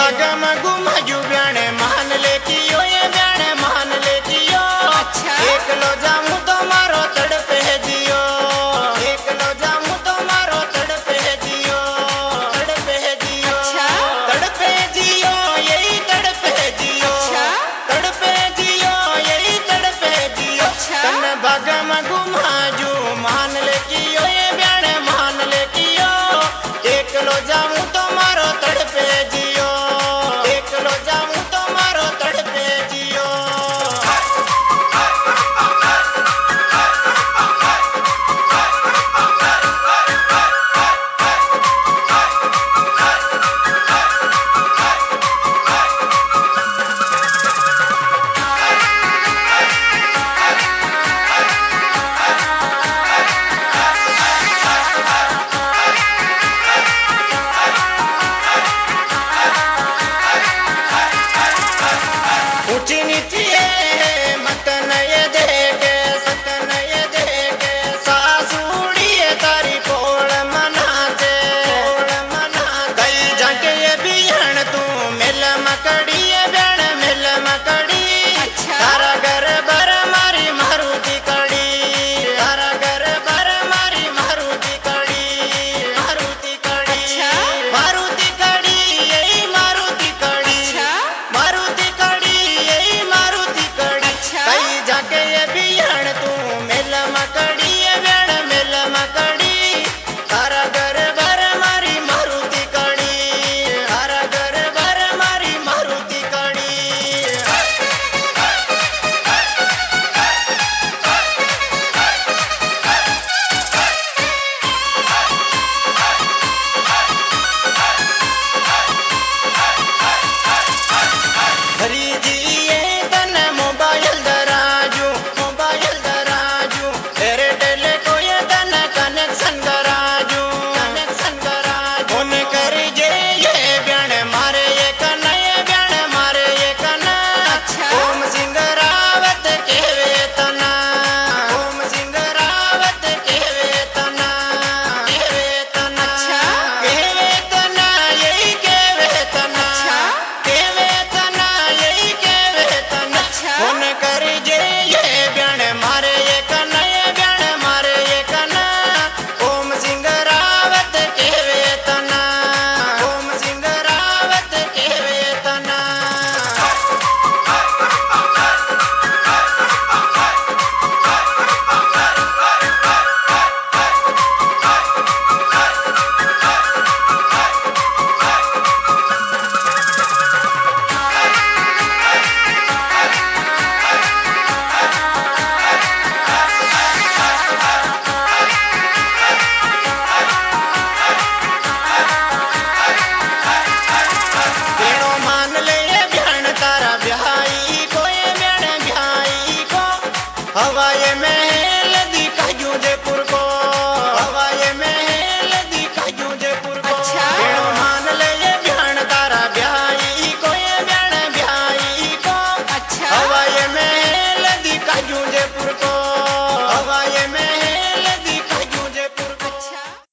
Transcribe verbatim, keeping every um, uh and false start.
भागा में घुमाजू ब्याणे मान ले कियो ये ब्याणे मान ले कियो। अच्छा एक लो जामू तो मारो तड़पे जियो। एक लो जामू तो मारो तड़पे जियो। तड़पे जियो। अच्छा तड़पे जियो यही तड़पे जियो। अच्छा तड़पे जियो यही तड़पे जियो। अच्छा तन भागा में घुमाजू मान ले कियो ये ब्याणे मान ले कियो। एक लो जामू तो मारो तड़पे जियो। एक लो जामू तो मारो तड़पे जियो। ऊंची नीची है मत नये देखे सत नये देखे सासूड़ी है तारी कोल मनाचे कोल मना कई जाके ये बिहन तू मिल मकड़ी ये ब्याण मिल मकड़ी। अच्छा तारा घर भर मारी मारुति कड़ी। तारा घर भर मारी मारुति कड़ी। मारुति कड़ी अच्छा मारुति कड़ी यही मारुति कड़ी। अच्छा मारुति कड़ी यही मारुति कड़ी। अच्छा कई जाके ये बिहन तू मिल मकड़ी ये ब्याण मिल मकड़ी। तारा घर भर मारी मारुति कड़ी। तारा घर भर मारी मारुति कड़ी। हरी जी ये तन मोबाइल दराजू मोबाइल दराजू एयरटेल को ये तन कनेक्शन कराजू कनेक्शन कराजू फोन कर जे ये ब्याण मारे ये कन ये ब्याण मारे ये कन। अच्छा ओम सिंह रावत के वेतना। ओम सिंह रावत के वेतना। के वेतना। अच्छा के वेतना यही के वेतना। अच्छा के वेतना यही के वेतना। अच्छा फोन कर जे ये ब्याण मारे ये कन ये ब्याण मारे ये कन। ओम सिंह रावत के वेतना। ओम सिंह रावत के वेतना। तेणो मान ले ये ब्याण तारा ब्याई को ये ब्याण ब्याई को। हवाए महल दिखाजू जयपुर को।